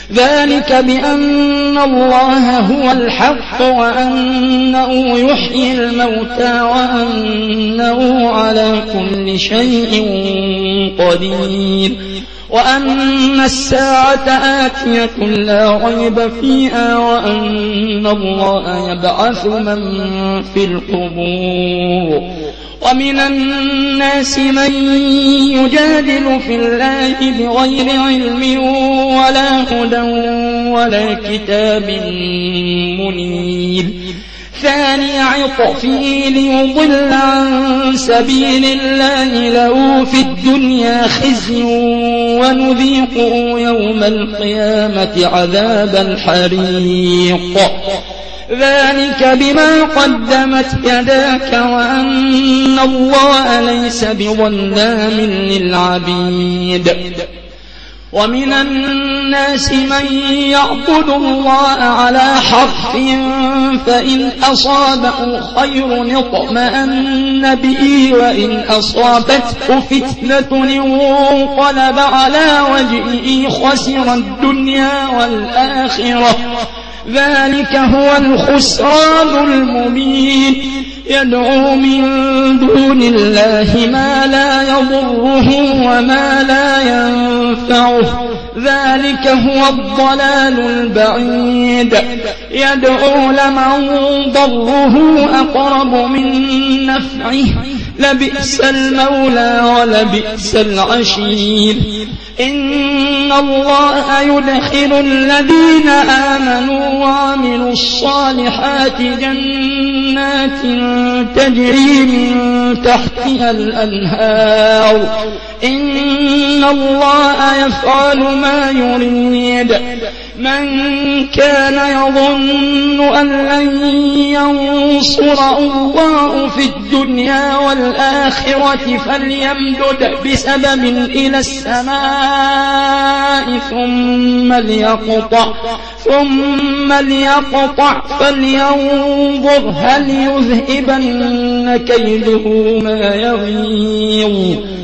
ذلك بأن الله هو الحق وأنه يحيي الموتى وأنه على كل شيء قدير وأن الساعة آتية لا ريب فيها وأن الله يبعث من في القبور ومن الناس من يجادل في الله بغير علم ولا هدى ولا كتاب منير ثاني عطفه ليضل عن سبيل الله له في الدنيا خزي ونذيقه يوم القيامة عذاب الحريق ذلك بما قدمت يداك وأن الله ليس بظلام للعبيد ومن الناس من يعبد الله على حرف فإن أصابه خير اطمأن به وإن أصابته فتنة انقلب على وجهه خسر الدنيا والآخرة ذلك هو الخسران المبين يدعو من دون الله ما لا يضره وما لا ينفعه ذلك هو الضلال البعيد يدعو لمن ضره أقرب من نفعه لبئس المولى ولبئس العشير إن الله يدخل الذين آمنوا وعملوا الصالحات جنات تجري من تحتها الأنهار إن الله يفعل ما يريد من كان يظن أن لن ينصره الله في الدنيا والآخرة فليمدد بسبب إلى السماء ثم ليقطع فلينظر هل يذهبن كيده ما يغيظ